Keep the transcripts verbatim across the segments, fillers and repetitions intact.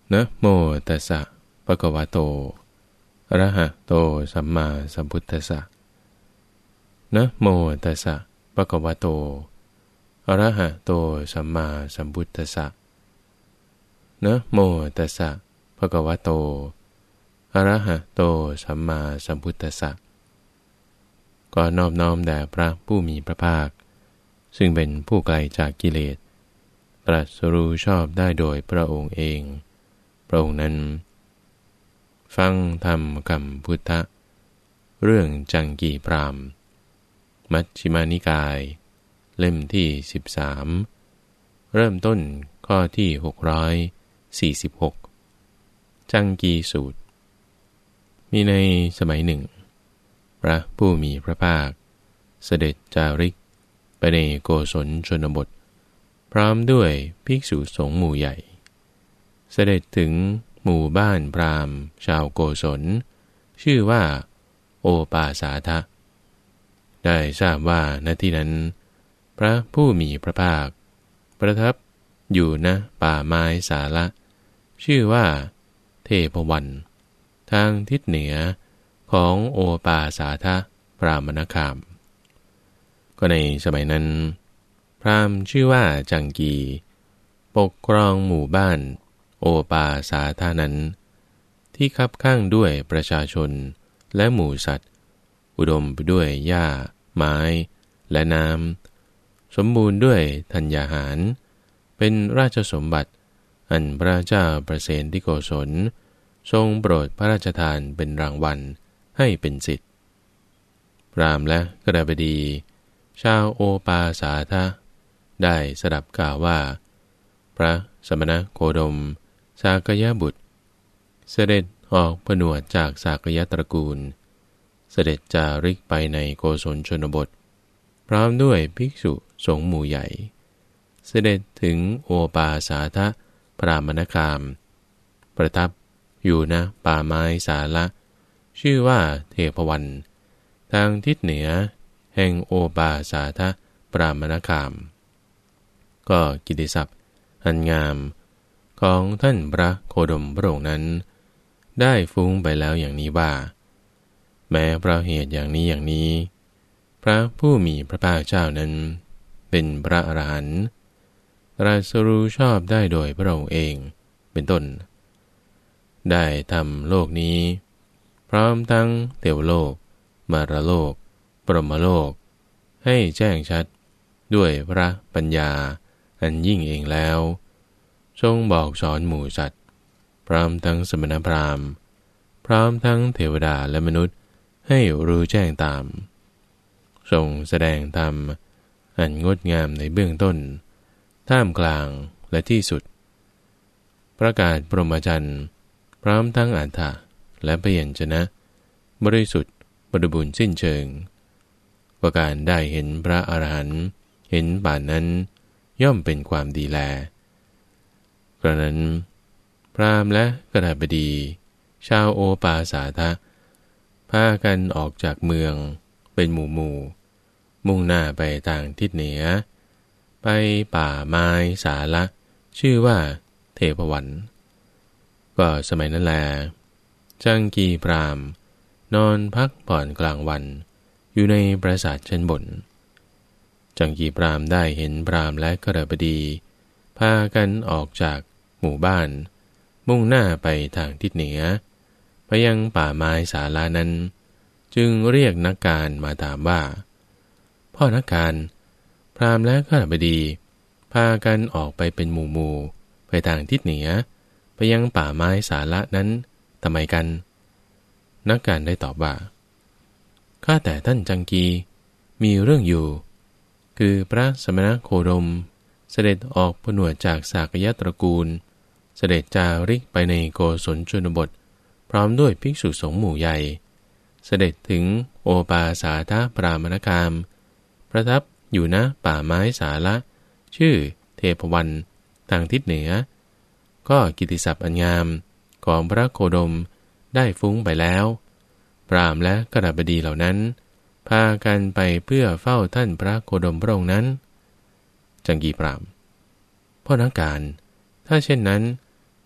นะโมตัสสะภะคะวะโตอะระหะโตสัมมาสัมพุทธัสสะนะโมตัสสะภะคะวะโตอะระหะโตสัมมาสัมพุทธัสสะนะโมตัสสะภะคะวะโตอะระหะโตสัมมาสัมพุทธัสสะก็นอบน้อมแด่พระผู้มีพระภาคซึ่งเป็นผู้ไกลจากกิเลสตรัสรู้ชอบได้โดยพระองค์เองพระองค์นั้นฟังธรรมคำพุทธะเรื่องจังกีพรามมัชฌิมานิกายเล่มที่สิบสามเริ่มต้นข้อที่หกร้อยสี่สิบหกจังกีสูตรมีในสมัยหนึ่งพระผู้มีพระภาคเสด็จจาริกไปในโกศลชนบทพร้อมด้วยภิกษุสงฆ์หมู่ใหญ่เสด็จถึงหมู่บ้านพราหมณ์ชาวโกศลชื่อว่าโอปาสาทะได้ทราบว่าณที่นั้นพระผู้มีพระภาคประทับอยู่ณป่าไม้สาละชื่อว่าเทพวันทางทิศเหนือของโอปาสาทะพราหมณคามก็ในสมัยนั้นพราหมณ์ชื่อว่าจังกีปกครองหมู่บ้านโอปาสาทานั้นที่คับข้างด้วยประชาชนและหมู่สัตว์อุดมไปด้วยหญ้าไม้และน้ำสมบูรณ์ด้วยธัญญาหารเป็นราชสมบัติอันพระเจ้าประเสนที่โกศลทรงโปรดพระราชทานเป็นรางวัลให้เป็นสิทธิ์พราหมณ์และกฤบดีชาวโอปาสาทะได้สดับกล่าวว่าพระสมณโคดมสากยบุตรเสด็จออกผนวดจากสากยตระกูลเสด็จจาริกไปในโกศลชนบทพร้อมด้วยภิกษุสงฆ์หมู่ใหญ่เสด็จถึงโอปาสาทะพราหมณคามประทับอยู่ณป่าไม้สาละชื่อว่าเทพวันทางทิศเหนือแห่งโอปาสาทะพราหมณคามก็กิตติศัพท์อันงามของท่านพระโคดมพระองค์นั้นได้ฟุ้งไปแล้วอย่างนี้ว่าแม้เพราะเหตุอย่างนี้อย่างนี้พระผู้มีพระภาคเจ้านั้นเป็นพระอรหันต์ตรัสรู้ชอบได้โดยพระองค์เองเป็นต้นได้ทำโลกนี้พร้อมทั้งเทวโลกมารโลกปรหมโลกให้แจ้งชัดด้วยพระปัญญาอันยิ่งเองแล้วทรงบอกสอนหมู่สัตว์พร้อมทั้งสมณพราหมณ์พร้อมทั้งเทวดาและมนุษย์ให้รู้แจ้งตามทรงแสดงธรรมอันงดงามในเบื้องต้นท่ามกลางและที่สุดประกาศพรหมจรรย์พร้อมทั้งอรรถะและพยัญชนะบริสุทธิ์บริบูรณ์สิ้นเชิงว่าการได้เห็นพระอรหันต์เห็นป่านนั้นย่อมเป็นความดีแลกระนั้นพราหมณ์และกฤบดีชาวโอปาสาทะพากันออกจากเมืองเป็นหมู่หมู่มุ่งหน้าไปทางทิศเหนือไปป่าไม้สาละชื่อว่าเทพวันก็สมัยนั้นแลจังกีพราหมณ์นอนพักผ่อนกลางวันอยู่ในปราสาทชั้นบนจังกีพราหมณ์ได้เห็นพราหมณ์และกฤบดีพากันออกจากหมู่บ้านมุ่งหน้าไปทางทิศเหนือไปยังป่าไม้สาลานั้นจึงเรียกนักการมาถามว่าพ่อนักการพราหมณ์และกฤบดีพากันออกไปเป็นหมู่หมู่ไปทางทิศเหนือไปยังป่าไม้สาละนั้นทำไมกันนักการได้ตอบว่าข้าแต่ท่านจังกีมีเรื่องอยู่คือพระสมณโคดมเสด็จออกผนวดจากสากยตระกูลเสด็จจาริกไปในโกศลชนบทพร้อมด้วยภิกษุสงฆ์หมู่ใหญ่เสด็จถึงโอปาสาทะพราหมณคามประทับอยู่ณป่าไม้สาละชื่อเทพวันทางทิศเหนือก็กิตติศัพท์อันงามของพระโคดมได้ฟุ้งไปแล้วพราหมณ์และกฤบดีเหล่านั้นพากันไปเพื่อเฝ้าท่านพระโคดมพระองค์นั้นจังกีพราหมณ์พ่อนักการถ้าเช่นนั้น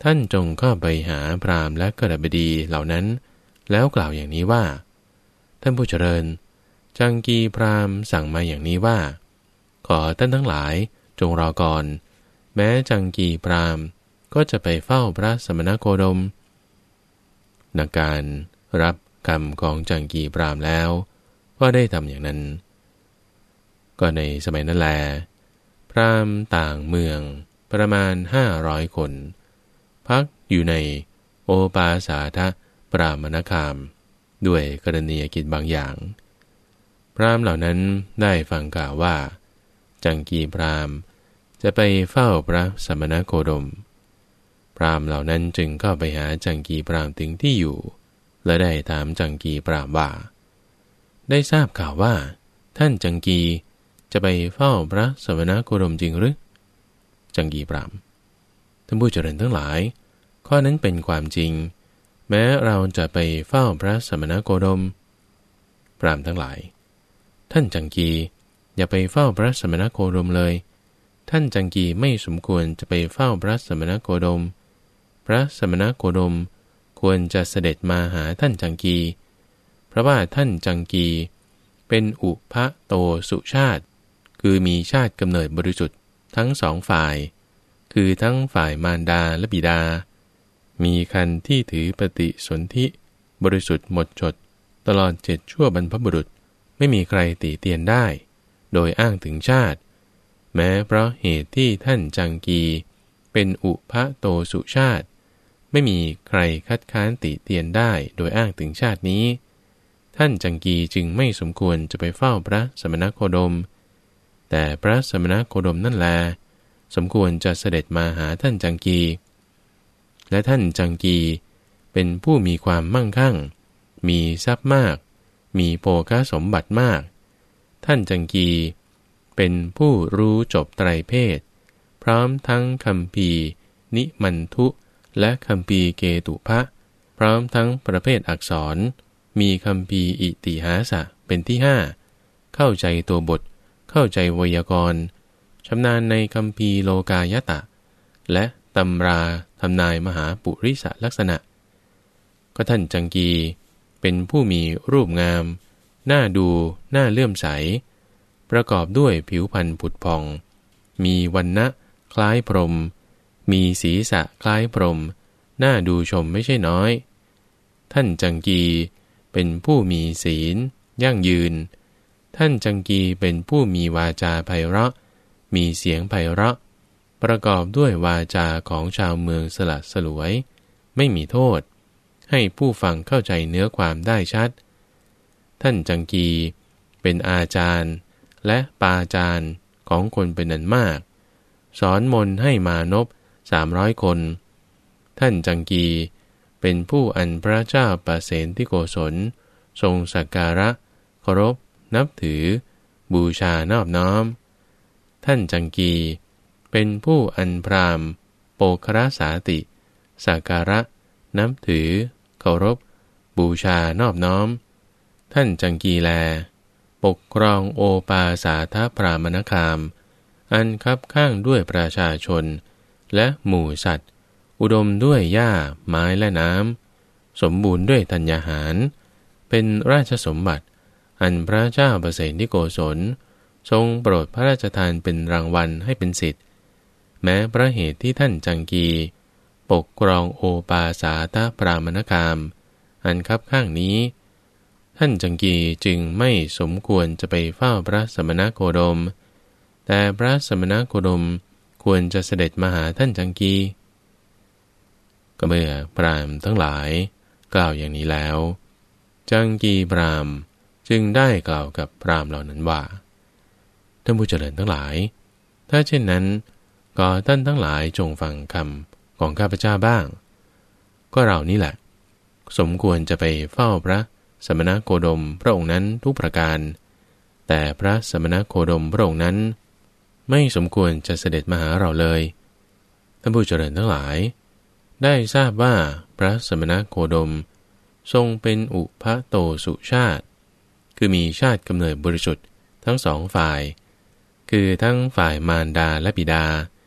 ท่านจงเข้าไปหาพราหมณ์และกฤบดีเหล่านั้นแล้วกล่าวอย่างนี้ว่าท่านผู้เจริญจังกีพราหมณ์สั่งมาอย่างนี้ว่าขอท่านทั้งหลายจงรอก่อนแม้จังกีพราหมณ์ก็จะไปเฝ้าพระสมณโคดมนักการรับคำของจังกีพราหมณ์แล้วก็ได้ทำอย่างนั้นก็ในสมัยนั้นแลพราหมณ์ต่างเมืองประมาณห้าร้อยคนพักอยู่ในโอปาสาทปรามณคามด้วยกรณียกิจบางอย่างพราหมณ์เหล่านั้นได้ฟังกล่าวว่าจังกีพราหมณ์จะไปเฝ้าพระสมณโคดมพราหมณ์เหล่านั้นจึงเข้าไปหาจังกีพราหมณ์ถึงที่อยู่และได้ถามจังกีพราหมณ์ว่าได้ทราบข่าวว่าท่านจังกีจะไปเฝ้าพระสมณโคดมจริงหรือจังกีพราหมณ์ท่านผู้เจริญทั้งหลายข้อนั้นเป็นความจริงแม้เราจะไปเฝ้าพระสมณโคดมพราหมณ์ทั้งหลายท่านจังกีอย่าไปเฝ้าพระสมณโคดมเลยท่านจังกีไม่สมควรจะไปเฝ้าพระสมณโคดมพระสมณโคดมควรจะเสด็จมาหาท่านจังกีเพราะว่าท่านจังกีเป็นอุพะโตสุชาติคือมีชาติกำเนิดบริสุทธิ์ทั้งสองฝ่ายคือทั้งฝ่ายมารดาและบิดามีคันที่ถือปฏิสนธิบริสุทธิ์หมดจดตลอดเจ็ดชั่วบรรพบุรุษไม่มีใครตีเตียนได้โดยอ้างถึงชาติแม้เพราะเหตุที่ท่านจังกีเป็นอุพะโตสุชาติไม่มีใครคัดค้านติเตียนได้โดยอ้างถึงชาตินี้ท่านจังกีจึงไม่สมควรจะไปเฝ้าพระสมณโคดมแต่พระสมณโคดมนั่นแลสมควรจะเสด็จมาหาท่านจังกีและท่านจังกีเป็นผู้มีความมั่งคั่งมีทรัพย์มากมีโภคสมบัติมากท่านจังกีเป็นผู้รู้จบไตรเพศพร้อมทั้งคัมภีร์นิมันทุและคัมภีร์เกตุภะพร้อมทั้งประเภทอักษรมีคัมภีร์อิติหาสะเป็นที่ห้าเข้าใจตัวบทเข้าใจไวยากรณ์ชำนาญในคัมภีร์โลกายตะและตำราทำนายมหาปุริสลักษณะก็ท่านจังกีเป็นผู้มีรูปงามน่าดูน่าเลื่อมใสประกอบด้วยผิวพรรณผุดพองมีวรรณะคล้ายพรหมมีศีรษะคล้ายพรหมน่าดูชมไม่ใช่น้อยท่านจังกีเป็นผู้มีศีลยั่งยืนท่านจังกีเป็นผู้มีวาจาไพเราะมีเสียงไพเราะประกอบด้วยวาจาของชาวเมืองสละสลวยไม่มีโทษให้ผู้ฟังเข้าใจเนื้อความได้ชัดท่านจังกีเป็นอาจารย์และปาจารย์ของคนเป็นอันมากสอนมนต์ให้มานพสามร้อยคนท่านจังกีเป็นผู้อันพระเจ้าปเสนทิโกศลทรงสักการะเคารพนับถือบูชานอบน้อมท่านจังกีเป็นผู้อันพราหมณ์โปครสาติสักการะนับถือเคารพบูชานอบน้อมท่านจังกีแลปกครองโอปาสาทปรามณคามอันคับข้างด้วยประชาชนและหมู่สัตว์อุดมด้วยหญ้าไม้และน้ำสมบูรณ์ด้วยธัญญาหารเป็นราชสมบัติอันพระเจ้าปเสนทิโกศลทรงโปรดพระราชทานเป็นรางวัลให้เป็นสิทธิ์แม้พระเหตุที่ท่านจังกีปกครองโอปาสาทปรามณคามอันคับข้างนี้ท่านจังกีจึงไม่สมควรจะไปเฝ้าพระสมณโคดมแต่พระสมณโคดมควรจะเสด็จมาหาท่านจังกีก็เมื่อพราหมณ์ทั้งหลายกล่าวอย่างนี้แล้วจังกีพราหมณ์จึงได้กล่าวกับพราหมณ์เหล่านั้นว่าท่านผู้เจริญทั้งหลายถ้าเช่นนั้นก็ท่านทั้งหลายจงฟังคำของข้าพเจ้าบ้างก็เรานี่แหละสมควรจะไปเฝ้าพระสมณโคดมพระองค์นั้นทุกประการแต่พระสมณโคดมพระองค์นั้นไม่สมควรจะเสด็จมาหาเราเลยท่านผู้เจริญทั้งหลายได้ทราบว่าพระสมณโคดมทรงเป็นอุพะโตสุชาติคือมีชาติกำเนิดบริสุทธิ์ทั้งสองฝ่ายคือทั้งฝ่ายมารดาและบิดา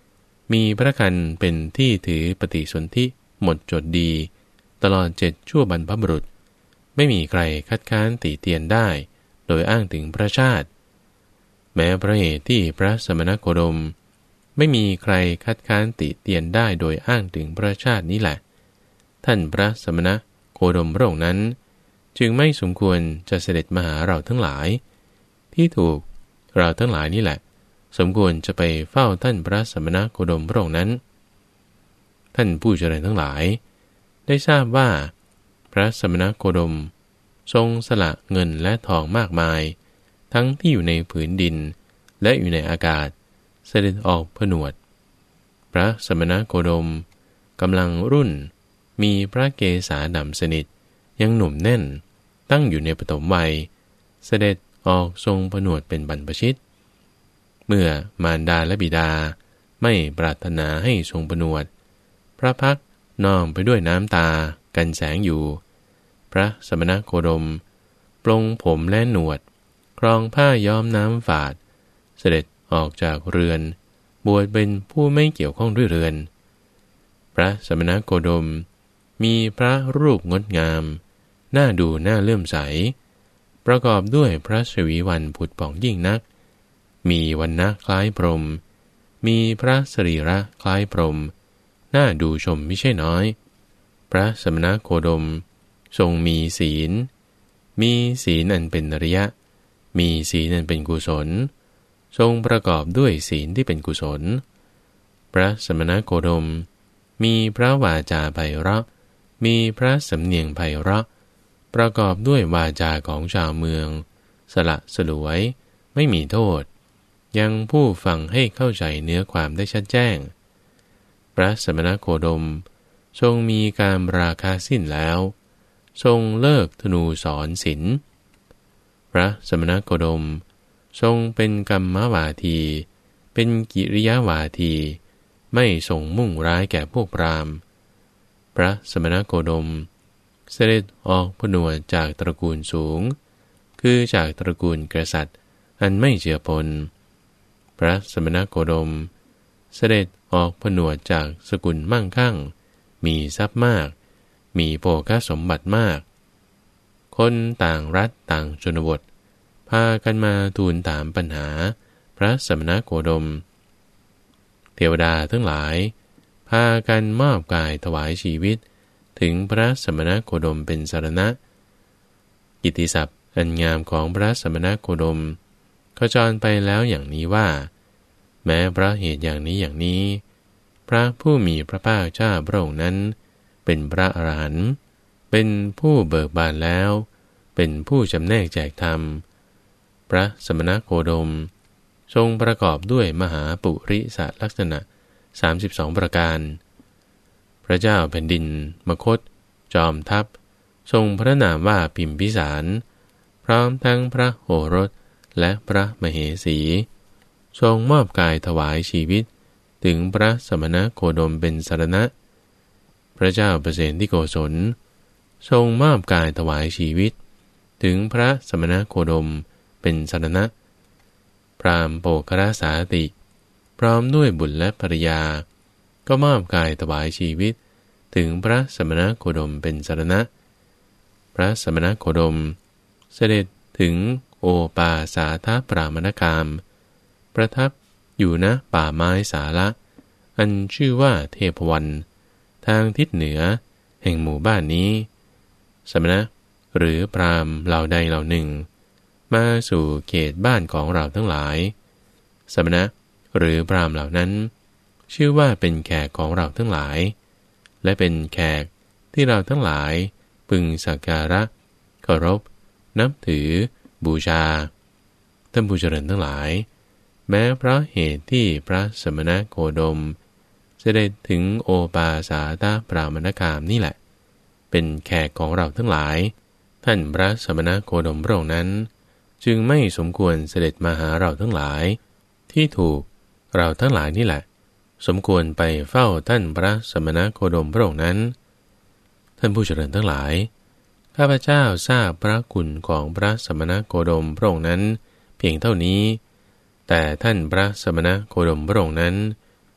มีพระคันเป็นที่ถือปฏิสนธิหมดจดดีตลอดเจ็ดชั่วบรรพบุรุษไม่มีใครคัดค้านติเตียนได้โดยอ้างถึงพระชาติแม้พระเหตุที่พระสมณโคดมไม่มีใครคัดค้านติเตียนได้โดยอ้างถึงพระชาตินี้แหละท่านพระสมณโคดมพระองค์นั้นจึงไม่สมควรจะเสด็จมาหาเราทั้งหลายที่ถูกเราทั้งหลายนี่แหละสมควรจะไปเฝ้าท่านพระสมณโคดมพระองค์นั้นท่านผู้เจริญทั้งหลายได้ทราบว่าพระสมณโคดมทรงสละเงินและทองมากมายทั้งที่อยู่ในผืนดินและอยู่ในอากาศเสด็จออกผนวดพระสมณโคดมกำลังรุ่นมีพระเกศาดำสนิทยังหนุ่มแน่นตั้งอยู่ในปฐมวัยเสด็จออกทรงผนวดเป็นบรรพชิตเมื่อมารดาและบิดาไม่ปรารถนาให้ทรงผนวดพระพักตร์นองไปด้วยน้ำตากันแสงอยู่พระสมณโคดมปลงผมและหนวดครองผ้าย้อมน้ำฝาดเสด็จออกจากเรือนบวชเป็นผู้ไม่เกี่ยวข้องด้วยเรือนพระสมณโคดมมีพระรูปงดงามน่าดูน่าเลื่อมใสประกอบด้วยพระชวีวันผุดผ่องยิ่งนักมีวรรณะคล้ายพรหมมีพระสรีระคล้ายพรหมน่าดูชมไม่ใช่น้อยพระสมณโคดมทรงมีศีลมีศีลอันเป็นอริยะมีศีลอันเป็นกุศลทรงประกอบด้วยศีลที่เป็นกุศลพระสมณโคดมมีพระวาจาไพเราะมีพระสำเนียงไพเราะประกอบด้วยวาจาของชาวเมืองสละสลวยไม่มีโทษยังผู้ฟังให้เข้าใจเนื้อความได้ชัดแจ้งพระสมณโคดมทรงมีการราคะสิ้นแล้วทรงเลิกธนูสอนศีลพระสมณโคดมทรงเป็นกัมมวาทีเป็นกิริยาวาทีไม่ทรงมุ่งร้ายแก่พวกพราหมณ์พระสมณโคดมเสด็จออกผนวดจากตระกูลสูงคือจากตระกูลกษัตริย์อันไม่เจือปนพระสมณโคดมเสด็จออกผนวดจากสกุลมั่งคั่งมีทรัพย์มากมีโภคสมบัติมากคนต่างรัฐต่างชนบทพากันมาทูลถามปัญหาพระสมณโคดมเทวดาทั้งหลายพากันมอบกายถวายชีวิตถึงพระสมณโคดมเป็นสรณะกิตติศัพท์อันงามของพระสมณโคดมขจรไปแล้วอย่างนี้ว่าแม้เพราะเหตุอย่างนี้อย่างนี้พระผู้มีพระภาคเจ้าพระองค์นั้นเป็นพระอรหันต์เป็นผู้เบิกบานแล้วเป็นผู้จำแนกแจกธรรมพระสมณโคดมทรงประกอบด้วยมหาปุริสลักษณะสามสิบสองประการพระเจ้าแผ่นดินมคธจอมทัพทรงพระนามว่าพิมพิสารพร้อมทั้งพระโอรสและพระมเหสีทรงมอบกายถวายชีวิตถึงพระสมณโคดมเป็นสรณะพระเจ้าประเสนที่โกศลทรงมอบกายถวายชีวิตถึงพระสมณโคดมเป็นสรณะพราหมณ์โปกราสาติพร้อมด้วยบุตรและภรรยาก็มอบกายถวายชีวิตถึงพระสมณโคดมเป็นสรณะพระสมณโคดมเสด็จถึงโอปาสาทปรามณกามประทับอยู่ณป่าไม้สาละอันชื่อว่าเทพวันทางทิศเหนือแห่งหมู่บ้านนี้สมณะหรือพราหมณ์เหล่าใดเหล่าหนึ่งมาสู่เขตบ้านของเราทั้งหลายสมณะหรือพราหมณ์เหล่านั้นชื่อว่าเป็นแขกของเราทั้งหลายและเป็นแขกที่เราทั้งหลายพึงสักการะเคารพนับถือบูชาท่านผู้เจริญทั้งหลายแม้เพราะเหตุที่พระสมณโคดมเสด็จถึงโอปาสาทปรามณกามนี่แหละเป็นแขกของเราทั้งหลายท่านพระสมณโคดมพระองค์นั้นจึงไม่สมควรเสด็จมาหาเราทั้งหลายที่ถูกเราทั้งหลายนี่แหละสมควรไปเฝ้าท่านพระสมณโคดมพระองค์นั้นท่านผู้เจริญทั้งหลายข้าพเจ้าทราบพระคุณของพระสมณโคดมพระองค์นั้นเพียงเท่านี้แต่ท่านพระสมณโคดมพระองค์นั้น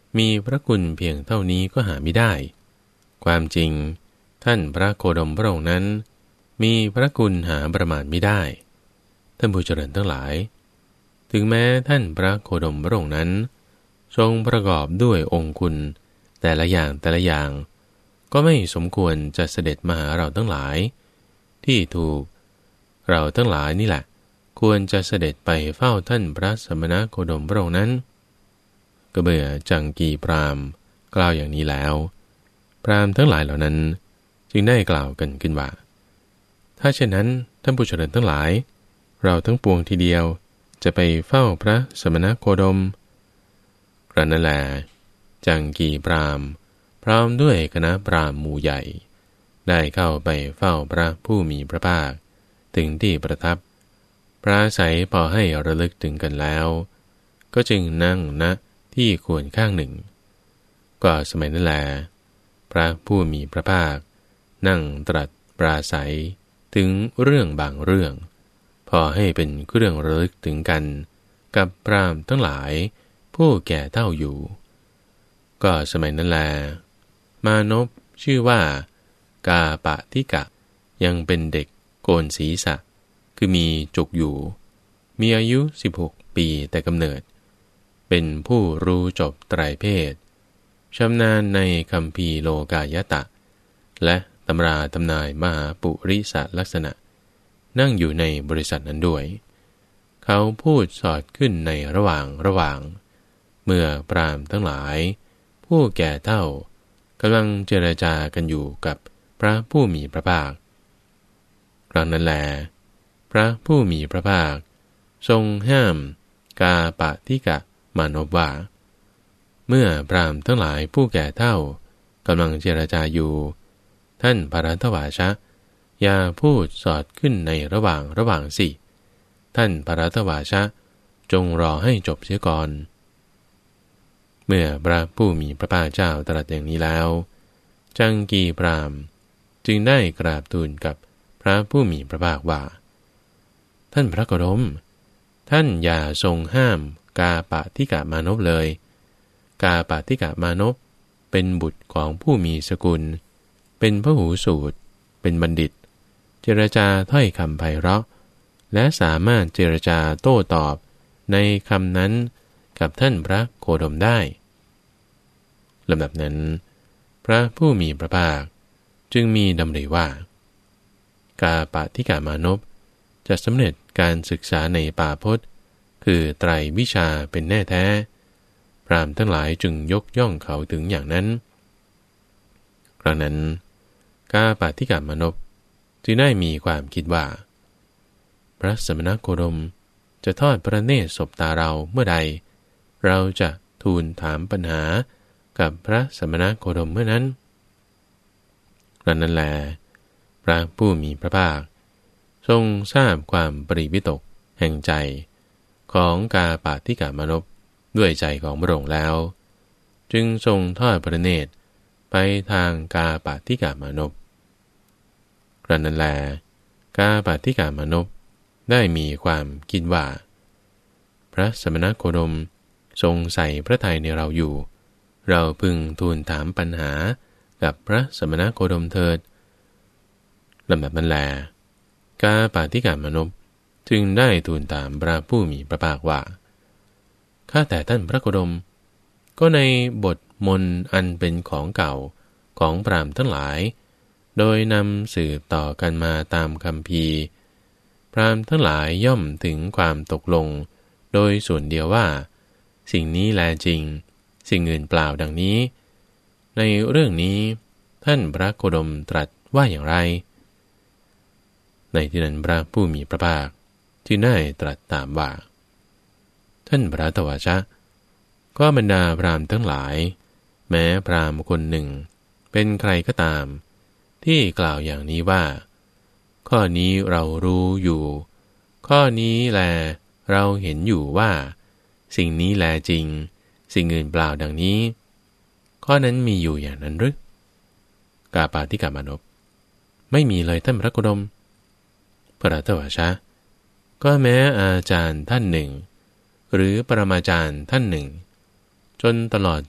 มีพระคุณเพียงเท่านี้ก็หาไม่ได้ความจริงท่านพระโคดมพระองค์นั้นมีพระคุณหาประมาณไม่ได้ท่านผู้เจริญทั้งหลายถึงแม้ท่านพระโคดมพระองค์นั้นทรงประกอบด้วยองค์คุณแต่ละอย่างแต่ละอย่างก็ไม่สมควรจะเสด็จมาหาเราทั้งหลายที่ถูกเราทั้งหลายนี่แหละควรจะเสด็จไปเฝ้าท่านพระสมณโคดมพระองค์นั้นก็เมื่อจังกีพราหมณ์กล่าวอย่างนี้แล้วพราหมณ์ทั้งหลายเหล่านั้นจึงได้กล่าวกันขึ้นว่าถ้าเช่นนั้นท่านผู้เจริญทั้งหลายเราทั้งปวงทีเดียวจะไปเฝ้าพระสมณโคดมครั้นนั้นแลจังกีพราหมณ์พร้อมด้วยคณะพราหมณ์หมู่ใหญ่ได้เข้าไปเฝ้าพระผู้มีพระภาคถึงที่ประทับปราศัยพอให้ระลึกถึงกันแล้วก็จึงนั่งณที่ควรข้างหนึ่งก็สมัยนั้นแลพระผู้มีพระภาคนั่งตรัสปราศัยถึงเรื่องบางเรื่องพอให้เป็นเครื่องระลึกถึงกันกับพราหมณ์ทั้งหลายผู้แก่เฒ่าอยู่ก็สมัยนั้นแลมานพชื่อว่ากาปะทิกะยังเป็นเด็กโกนศีรษะคือมีจุกอยู่มีอายุสิบหกปีแต่กำเนิดเป็นผู้รู้จบไตรเพศชำนาญในคัมภีร์โลกายตะและตำราตำนายมหาปุริสลักษณะนั่งอยู่ในบริษัทนั้นด้วยเขาพูดสอดขึ้นในระหว่างระหว่างเมื่อพราหมณ์ทั้งหลายผู้แก่เฒ่ากำลังเจรจากันอยู่กับพระผู้มีพระภาคครั้งนั้นแลพระผู้มีพระภาคทรงห้ามกาปะทิกะมานพว่าเมื่อพราหมณ์ทั้งหลายผู้แก่เฒ่ากำลังเจรจาอยู่ท่านพระรัตวาชะอย่าพูดสอดขึ้นในระหว่างระหว่างสิท่านพระรัตวาชะจงรอให้จบเสียก่อนเมื่อพระผู้มีพระภาคเจ้าตรัสอย่างนี้แล้วจังกีพราหมณ์จึงได้กราบทูลกับพระผู้มีพระภาคว่าท่านพระโคดมท่านอย่าทรงห้ามกาปะทิกะมานพเลยกาปะทิกะมานพเป็นบุตรของผู้มีสกุลเป็นพหูสูตรเป็นบัณฑิตเจรจาถ้อยคำไพเราะและสามารถเจรจาโต้ตอบในคำนั้นกับท่านพระโคดมได้ลำดับนั้นพระผู้มีพระภาคจึงมีดำริว่ากาปะทิกะมานพจะสำเร็จการศึกษาในป่าพจน์คือไตรวิชาเป็นแน่แท้พราหมณ์ทั้งหลายจึงยกย่องเขาถึงอย่างนั้นครั้งนั้นกาปะทิกะมานพจึงได้มีความคิดว่าพระสมณโคดมจะทอดพระเนตรสบตาเราเมื่อใดเราจะทูลถามปัญหากับพระสมณโคดมเมื่อนั้นครั้งนั้นแลพระผู้มีพระภาคทรงทราบความปริวิตกแห่งใจของกาปะทิกะมานพด้วยใจของพระองค์แล้วจึงทรงทอดพระเนตรไปทางกาปะทิกะมานพครั้งนั้นแลกาปะทิกะมานพได้มีความคิดว่าพระสมณโคดมทรงใส่พระทัยในเราอยู่เราพึงทูลถามปัญหากับพระสมณโคดมเถิดลำดับนั้นแลกาปะทิกะมานพจึงได้ทูลถามพระผู้มีพระภาคว่าข้าแต่ท่านพระโคดมก็ในบทมนต์อันเป็นของเก่าของพราหมณ์ทั้งหลายโดยนำสืบต่อกันมาตามคัมภีร์พราหมณ์ทั้งหลายย่อมถึงความตกลงโดยส่วนเดียวว่าสิ่งนี้แลจริงสิ่งอื่นเปล่าดังนี้ในเรื่องนี้ท่านพระโคดมตรัสว่าอย่างไรในที่นั้นพระผู้มีพระภาคจึงได้ตรัสถามว่าท่านพระรัตวาชะก็บรรดาพราหมณ์ทั้งหลายแม้พราหมณ์คนหนึ่งเป็นใครก็ตามที่กล่าวอย่างนี้ว่าข้อนี้เรารู้อยู่ข้อนี้แลเราเห็นอยู่ว่าสิ่งนี้แลจริงสิ่งอื่นเปล่าดังนี้ข้อนั้นมีอยู่อย่างนั้นหรือกาปะทิกะมานพไม่มีเลยท่านพระโคดมพระรัตวาชะก็แม้อาจารย์ท่านหนึ่งหรือปรมาจารย์ท่านหนึ่งจนตลอดเจ็ด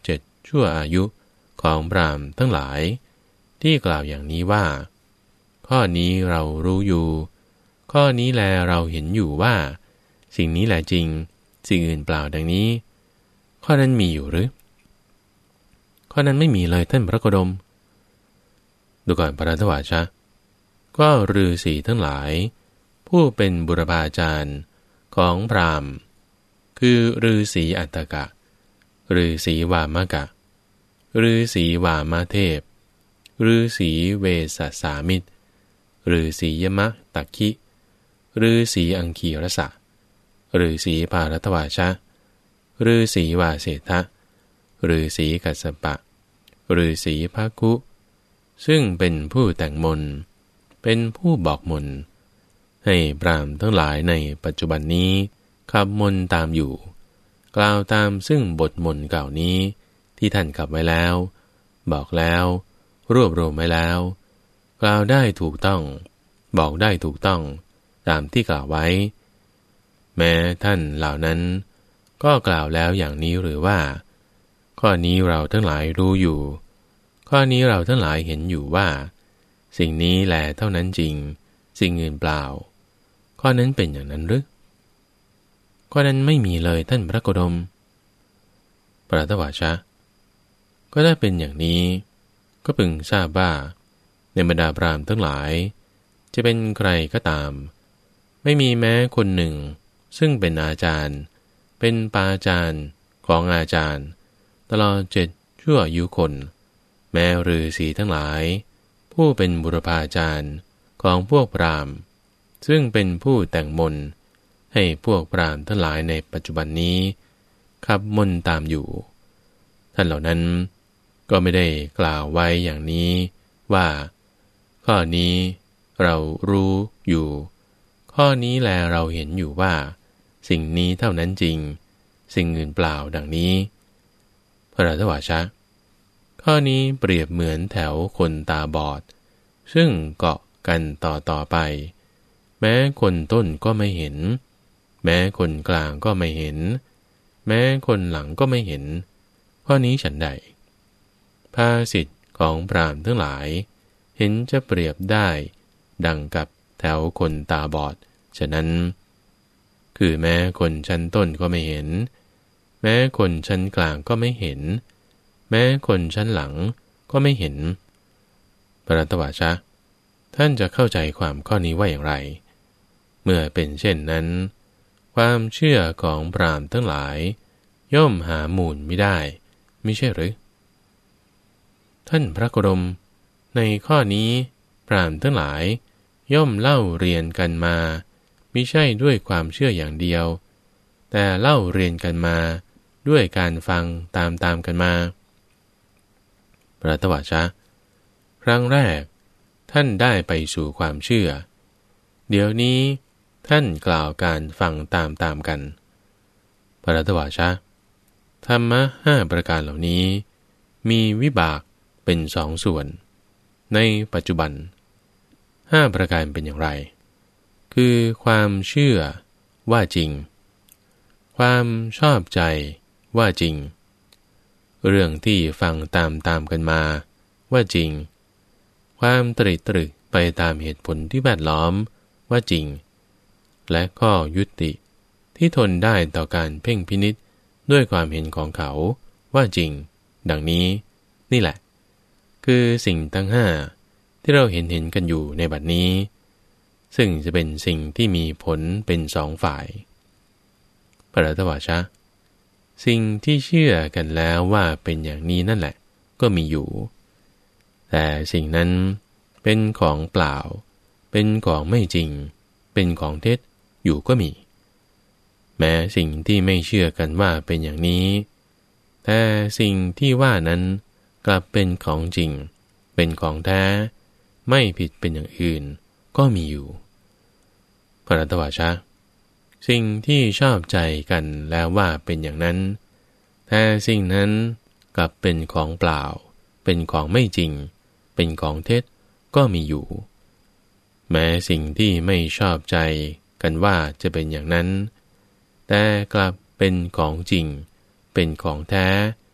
ชั่วอายุของพราหมณ์ทั้งหลายที่กล่าวอย่างนี้ว่าข้อนี้เรารู้อยู่ข้อนี้แลเราเห็นอยู่ว่าสิ่งนี้แหละจริงสิ่งอื่นเปล่าดังนี้ข้อนั้นมีอยู่หรือข้อนั้นไม่มีเลยท่านพระโคดมดูก่อนพระทวชะก็ฤาษีทั้งหลายผู้เป็นบุรพาจารย์ของพราหมณ์คือฤาษีอัตตกะฤาษีวามกะฤาษีวามเทพฤาษีเวสสามิตรฤาษียมะตักขิฤาษีอังคีรสะฤาษีภารตวาชะฤาษีวาเสทะฤาษีกัสสปะฤาษีภาคุซึ่งเป็นผู้แต่งมนต์เป็นผู้บอกมนต์ให้พราหมณ์ทั้งหลายในปัจจุบันนี้ขับมนต์ตามอยู่กล่าวตามซึ่งบทมนต์เก่านี้ที่ท่านขับไว้แล้วบอกแล้วรวบรวมไว้แล้วกล่าวได้ถูกต้องบอกได้ถูกต้องตามที่กล่าวไว้แม้ท่านเหล่านั้นก็กล่าวแล้วอย่างนี้หรือว่าข้อนี้เราทั้งหลายรู้อยู่ข้อนี้เราทั้งหลายเห็นอยู่ว่าสิ่งนี้แลเท่านั้นจริงสิ่งอื่นเปล่าข้อนั้นเป็นอย่างนั้นหรือข้อนั้นไม่มีเลยท่านพระโคดมพระทวชะก็ได้เป็นอย่างนี้ก็พึงทราบว่าในบรรดาพราหมณ์ทั้งหลายจะเป็นใครก็ตามไม่มีแม้คนหนึ่งซึ่งเป็นอาจารย์เป็นปาจารย์ของอาจารย์ตลอดเจ็ดชั่วอายุคนแม้ฤาษีทั้งหลายผู้เป็นบุรพาจารย์ของพวกพราหมณ์ซึ่งเป็นผู้แต่งมนต์ให้พวกพราหมณ์ทั้งหลายในปัจจุบันนี้ขับมนต์ตามอยู่ท่านเหล่านั้นก็ไม่ได้กล่าวไว้อย่างนี้ว่าข้อนี้เรารู้อยู่ข้อนี้แลเราเห็นอยู่ว่าสิ่งนี้เท่านั้นจริงสิ่งอื่นเปล่าดังนี้พระทวชะข้อนี้เปรียบเหมือนแถวคนตาบอดซึ่งเกาะกันต่อต่อไปแม้คนต้นก็ไม่เห็นแม้คนกลางก็ไม่เห็นแม้คนหลังก็ไม่เห็นข้อนี้ฉันใดภาษิตของพราหมณ์ทั้งหลายเห็นจะเปรียบได้ดังกับแถวคนตาบอดฉะนั้นคือแม้คนชั้นต้นก็ไม่เห็นแม้คนชั้นกลางก็ไม่เห็นแม้คนชั้นหลังก็ไม่เห็นพระตวชะท่านจะเข้าใจความข้อนี้ว่าอย่างไรเมื่อเป็นเช่นนั้นความเชื่อของพราหมณ์ทั้งหลายย่อมหามูลไม่ได้มิใช่หรือท่านพระโคดมในข้อนี้พราหมณ์ทั้งหลายย่อมเล่าเรียนกันมามิใช่ด้วยความเชื่ออย่างเดียวแต่เล่าเรียนกันมาด้วยการฟังตามๆกันมาพระตวชะครั้งแรกท่านได้ไปสู่ความเชื่อเดี๋ยวนี้ท่านกล่าวการฟังตามๆกันพระตวชะธรรมะห้าประการเหล่านี้มีวิบากเป็นสองส่วนในปัจจุบันห้าประการเป็นอย่างไรคือความเชื่อว่าจริงความชอบใจว่าจริงเรื่องที่ฟังตามตามกันมาว่าจริงความตริตรึกไปตามเหตุผลที่แวดล้อมว่าจริงและข้อยุติที่ทนได้ต่อการเพ่งพินิจด้วยความเห็นของเขาว่าจริงดังนี้นี่แหละคือสิ่งทั้งห้าที่เราเห็นเห็นกันอยู่ในบัดนี้ซึ่งจะเป็นสิ่งที่มีผลเป็นสองฝ่ายพระตวชะสิ่งที่เชื่อกันแล้วว่าเป็นอย่างนี้นั่นแหละก็มีอยู่แต่สิ่งนั้นเป็นของเปล่าเป็นของไม่จริงเป็นของเท็จอยู่ก็มีแม้สิ่งที่ไม่เชื่อกันว่าเป็นอย่างนี้แต่สิ่งที่ว่านั้นกลับเป็นของจริงเป็นของแท้ไม่ผิดเป็นอย่างอื่นก็มีอยู่พระตวชะสิ่งที่ชอบใจกันแล้วว่าเป็นอย่างนั้นแต่สิ่งนั้นกลับเป็นของเปล่าเป็นของไม่จริงเป็นของเท็จก็มีอยู่แม้สิ่งที่ไม่ชอบใจกันว่าจะเป็นอย่างนั้นแต่กลับเป็นของจริงเป็นของแท้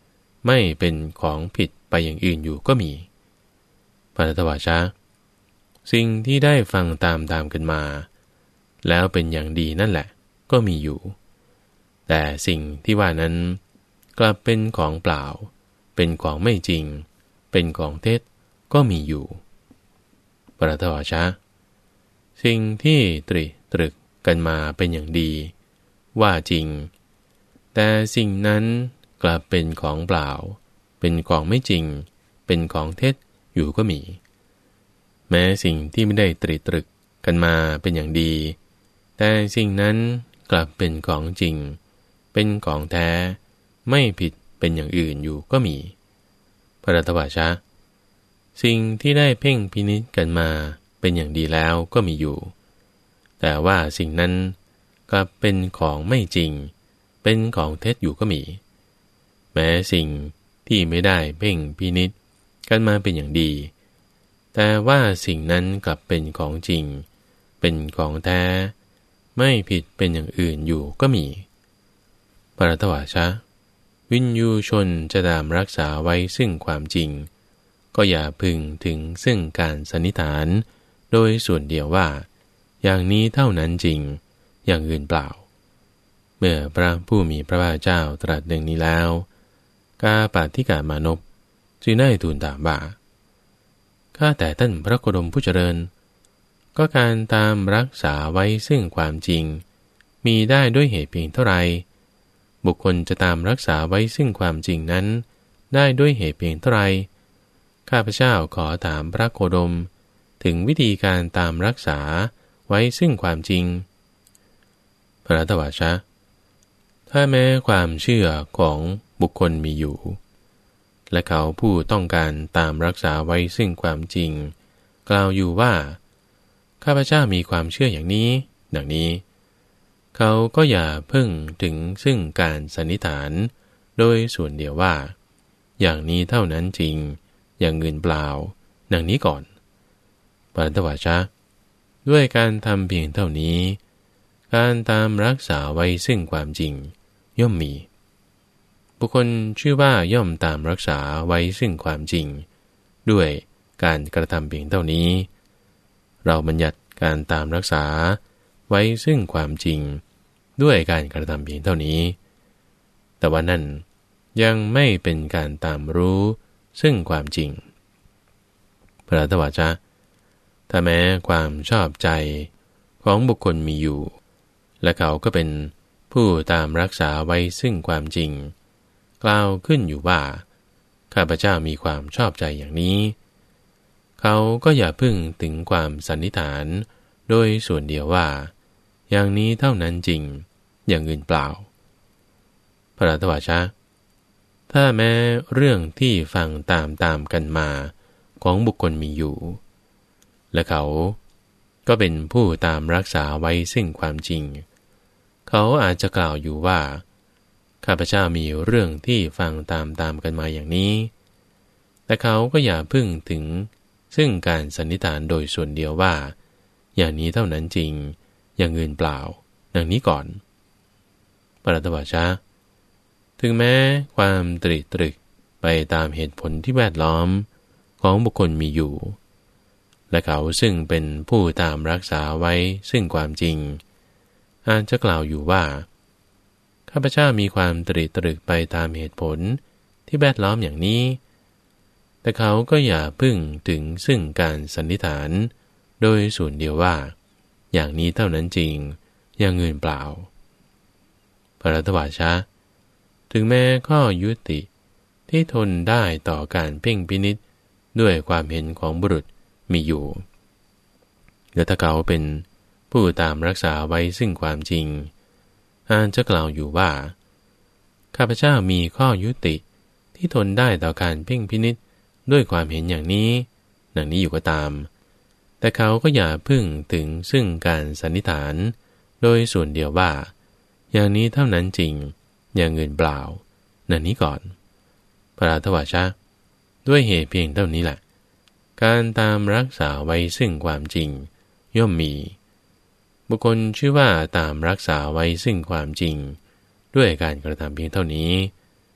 ไม่เป็นของผิดไปอย่างอื่นอยู่ก็มีปรัตถวาชะสิ่งที่ได้ฟังตามตามกันมาแล้วเป็นอย่างดีนั่นแหละก็มีอยู่แต่สิ่งที่ว่านั้นกลับเป็นของเปล่าเป็นของไม่จริงเป็นของเท็จก็มีอยู่ปรัตถวาชะสิ่งที่ตริตรึกกันมาเป็นอย่างดีว่าจริงแต่สิ่งนั้นกลับเป็นของเปล่าเป็นของไม่จริงเป็นของเท็จอยู่ก็มีแม้สิ่งที่ไม่ได้ตริตรึกกันมาเป็นอย่างดีแต่สิ่งนั้นกลับเป็นของจริงเป็นของแท้ไม่ผิดเป็นอย่างอื่นอยู่ก็มีปรัตถวาชะสิ่งที่ได้เพ่งพินิจกันมาเป็นอย่างดีแล้วก็มีอยู่แต่ว่าสิ่งนั้นกลับเป็นของไม่จริงเป็นของเท็จอยู่ก็มีแม้สิ่งที่ไม่ได้เพ่งพินิจกันมาเป็นอย่างดีแต่ว่าสิ่งนั้นกลับเป็นของจริงเป็นของแท้ไม่ผิดเป็นอย่างอื่นอยู่ก็มีปรัตถวาชะวินยูชนจะตามรักษาไว้ซึ่งความจริงก็อย่าพึงถึงซึ่งการสันนิษฐานโดยส่วนเดียวว่าอย่างนี้เท่านั้นจริงอย่างอื่นเปล่าเมื่อพระผู้มีพระภาคเจ้าตรัสดังนี้แล้วกาปาติกามานพจึงได้ทูลถามว่าข้าแต่ท่านพระโคดมผู้เจริญก็การตามรักษาไว้ซึ่งความจริงมีได้ด้วยเหตุเพียงเท่าไรบุคคลจะตามรักษาไว้ซึ่งความจริงนั้นได้ด้วยเหตุเพียงเท่าไรข้าพเจ้าขอถามพระโคดมถึงวิธีการตามรักษาไว้ซึ่งความจริงพระตวาชะถ้าแม้ความเชื่อของบุคคลมีอยู่และเขาผู้ต้องการตามรักษาไว้ซึ่งความจริงกล่าวอยู่ว่าข้าพเจ้ามีความเชื่ออย่างนี้ดังนี้เขาก็อย่าเพิ่งถึงซึ่งการสันนิษฐานโดยส่วนเดียวว่าอย่างนี้เท่านั้นจริงอย่างอื่นเปล่าดังนี้ก่อนปรัตถวาชะด้วยการทำเพียงเท่านี้การตามรักษาไว้ซึ่งความจริงย่อมมีบุคคลชื่อว่าย่อมตามรักษาไว้ซึ่งความจริงด้วยการกระทำเพียงเท่านี้เราบัญญัติการตามรักษาไว้ซึ่งความจริงด้วยการกระทำเพียงเท่านี้แต่ว่านั่นยังไม่เป็นการตามรู้ซึ่งความจริงพระตวาชะถ้าแม้ความชอบใจของบุคคลมีอยู่และเขาก็เป็นผู้ตามรักษาไว้ซึ่งความจริงกล่าวขึ้นอยู่ว่าข้าพเจ้ามีความชอบใจอย่างนี้เขาก็อย่าพึ่งถึงความสันนิษฐานโดยส่วนเดียวว่าอย่างนี้เท่านั้นจริงอย่างอื่นเปล่าพระตวาชะถ้าแม้เรื่องที่ฟังตามตามกันมาของบุคคลมีอยู่และเขาก็เป็นผู้ตามรักษาไว้ซึ่งความจริงเขาอาจจะกล่าวอยู่ว่าข้าพเจ้ามีเรื่องที่ฟังตามตามกันมาอย่างนี้แต่เขาก็อย่าพึ่งถึงซึ่งการสันนิษฐานโดยส่วนเดียวว่าอย่างนี้เท่านั้นจริงอย่างอื่นเปล่าดังนี้ก่อนปรัตถวาชะถึงแม้ความตริตรึกไปตามเหตุผลที่แวดล้อมของบุคคลมีอยู่และเขาซึ่งเป็นผู้ตามรักษาไว้ซึ่งความจริงอาจจะกล่าวอยู่ว่าข้าพเจ้ามีความตริตรึกไปตามเหตุผลที่แวดล้อมอย่างนี้แต่เขาก็อย่าพึ่งถึงซึ่งการสันนิษฐานโดยส่วนเดียวว่าอย่างนี้เท่านั้นจริงอย่างอื่นเปล่าปรัตถวาชะถึงแม้ข้อยุติที่ทนได้ต่อการเพ่งพินิจด้วยความเห็นของบุรุษมีอยู่และถ้าเขาเป็นผู้ตามรักษาไว้ซึ่งความจริงอาจจะกล่าวอยู่ว่าข้าพเจ้ามีข้อยุติที่ทนได้ต่อการเพ่งพินิจด้วยความเห็นอย่างนี้ดังนี้อยู่ก็ตามแต่เขาก็อย่าพึ่งถึงซึ่งการสันนิษฐานโดยส่วนเดียวว่าอย่างนี้เท่านั้นจริงอย่างอื่นเปล่าดังนี้ก่อนพระตวาชะด้วยเหตุเพียงเท่านี้แหละการตามรักษาไว้ซึ่งความจริงย่อมมีบุคคลชื่อว่าตามรักษาไว้ซึ่งความจริงด้วยการกระทำเพียงเท่านี้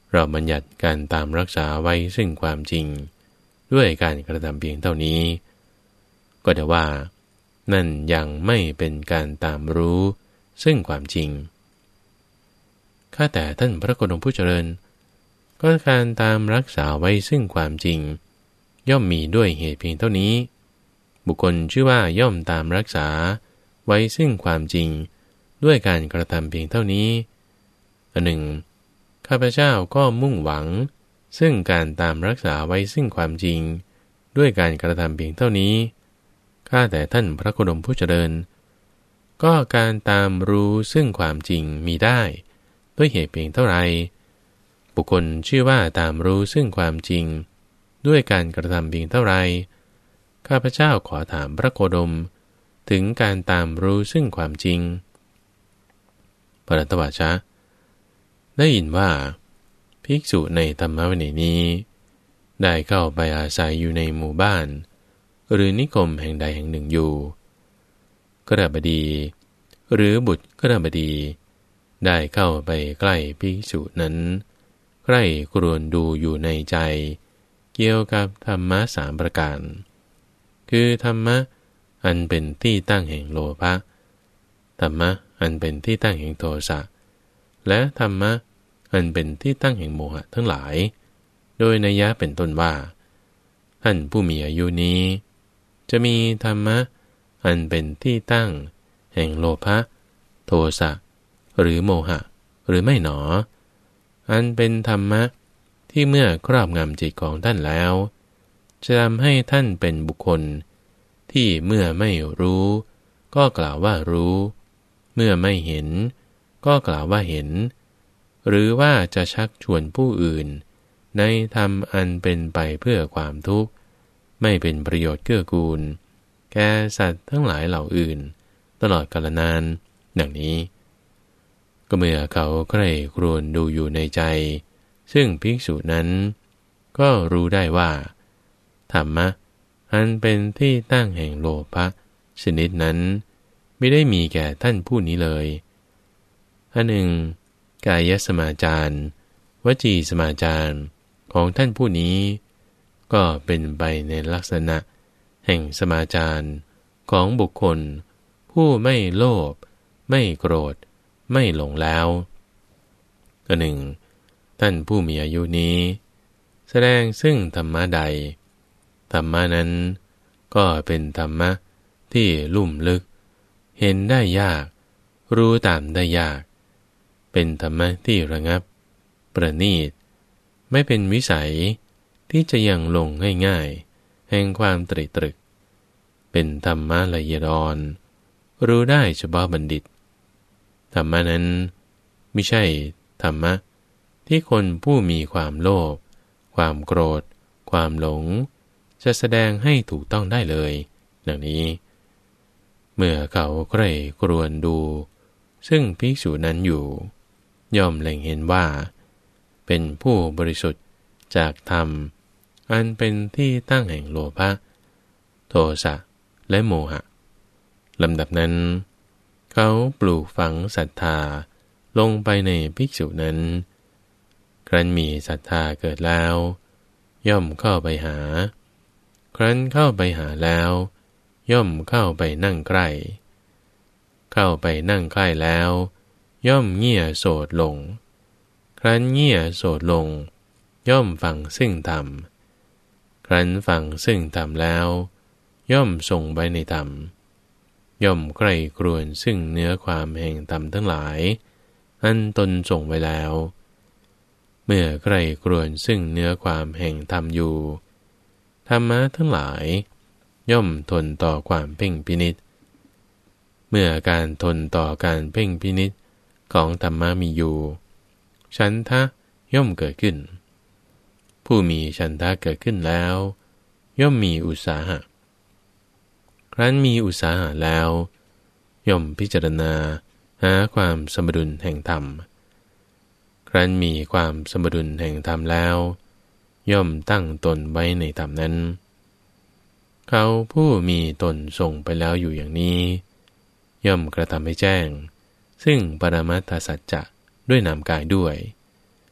เราบัญญัติการตามรักษาไว้ซึ่งความจริงด้วยการกระทำเพียงเท่านี้ก็ได้ว่านั่นยังไม่เป็นการตามรู้ซึ่งความจริงข้าแต่ท่านพระโคดมผู้เจริญก็การตามรักษาไว้ซึ่งความจริงย่อมมีด้วยเหตุเพียงเท่านี้บุคคลชื่อว่าย่อมตามรักษาไว้ซึ่งความจริงด้วยการกระทำเพียงเท่านี้อันหนึ่งข้าพเจ้าก็มุ่งหวังซึ่งการตามรักษาไว้ซึ่งความจริงด้วยการกระทำเพียงเท่านี้ข้าแต่ท่านพระโคดมผู้เจริญก็การตามรู้ซึ่งความจริงมีได้ด้วยเหตุเพียงเท่าไรบุคคลชื่อว่าตามรู้ซึ่งความจริงด้วยการกระทำเพียงเท่าไรข้าพเจ้าขอถามพระโคดมถึงการตามรู้ซึ่งความจริงปรัตตวาชะได้ยินว่าภิกษุในธรรมวินัยนี้ได้เข้าไปอาศัยอยู่ในหมู่บ้านหรือนิคมแห่งใดแห่งหนึ่งอยู่กฤหบดีหรือบุตรกฤหบดีได้เข้าไปใกล้ภิกษุนั้นใกล้ครวญดูอยู่ในใจเกี่ยวกับธรรมะสามประการคือธรรมะอันเป็นที่ตั้งแห่งโลภะธรรมะอันเป็นที่ตั้งแห่งโทสะและธรรมะอันเป็นที่ตั้งแห่งโมหะทั้งหลายโดยนัยยะเป็นต้นว่าท่านผู้มีอายุนี้จะมีธรรมะอันเป็นที่ตั้งแห่งโลภะโทสะหรือโมหะหรือไม่หนออันเป็นธรรมะที่เมื่อครอบงำจิตของท่านแล้วจะทำให้ท่านเป็นบุคคลที่เมื่อไม่รู้ก็กล่าวว่ารู้เมื่อไม่เห็นก็กล่าวว่าเห็นหรือว่าจะชักชวนผู้อื่นในธรรมอันเป็นไปเพื่อความทุกข์ไม่เป็นประโยชน์เกื้อกูลแก่สัตว์ทั้งหลายเหล่าอื่นตลอดกาลนานดังนี้ก็เมื่อเขาใคร่ครวญดูอยู่ในใจซึ่งภิกษุนั้นก็รู้ได้ว่าธรรมะอันเป็นที่ตั้งแห่งโลภะชนิดนั้นไม่ได้มีแก่ท่านผู้นี้เลยอันหนึ่งกายสมาจารวจีสมาจารของท่านผู้นี้ก็เป็นไปในลักษณะแห่งสมาจารของบุคคลผู้ไม่โลภไม่โกรธไม่หลงแล้วอันหนึ่งท่านผู้มีอายุนี้แสดงซึ่งธรรมะใดธรรมะนั้นก็เป็นธรรมะที่ลุ่มลึกเห็นได้ยากรู้ตามได้ยากเป็นธรรมะที่ระงับประณีตไม่เป็นวิสัยที่จะยังลงง่ายๆแห่งความตรีตรึกเป็นธรรมะละเอียดอ่อนรู้ได้เฉพาะบัณฑิตธรรมะนั้นไม่ใช่ธรรมะที่คนผู้มีความโลภความโกรธความหลงจะแสดงให้ถูกต้องได้เลยดังนี้เมื่อเขาใคร่ครวญดูซึ่งภิกษุนั้นอยู่ย่อมเล็งเห็นว่าเป็นผู้บริสุทธิ์จากธรรมอันเป็นที่ตั้งแห่งโลภะโทสะและโมหะลำดับนั้นเขาปลูกฝังศรัทธาลงไปในภิกษุนั้นครั้นมีศรัทธาเกิดแล้วย่อมเข้าไปหาครั้นเข้าไปหาแล้วย่อมเข้าไปนั่งใกล้เข้าไปนั่งใกล้แล้วย่อมเงี่ยโสดลงครั้นเงี่ยโสดลงย่อมฟังซึ่งธรรมครั้นฟังซึ่งธรรมแล้วย่อมทรงไว้ในธรรมย่อมใคร่ครวญซึ่งเนื้อความแห่งธรรมทั้งหลายอันตนทรงไว้แล้วเมื่อใคร่ครวญซึ่งเนื้อความแห่งธรรมอยู่ธรรมะทั้งหลายย่อมทนต่อความเพ่งพินิจเมื่อการทนต่อการเพ่งพินิจของธรรมะมีอยู่ฉันทะย่อมเกิดขึ้นผู้มีฉันทะเกิดขึ้นแล้วย่อมมีอุตสาหะครั้นมีอุตสาหะแล้วย่อมพิจารณาหาความสมดุลแห่งธรรมครั้นมีความสมดุลแห่งธรรมแล้วย่อมตั้งตนไว้ในธรรมนั้นเขาผู้มีตนทรงไปแล้วอยู่อย่างนี้ย่อมกระทำให้แจ้งซึ่งปรมัตถสัจจะด้วยนามกายด้วยแส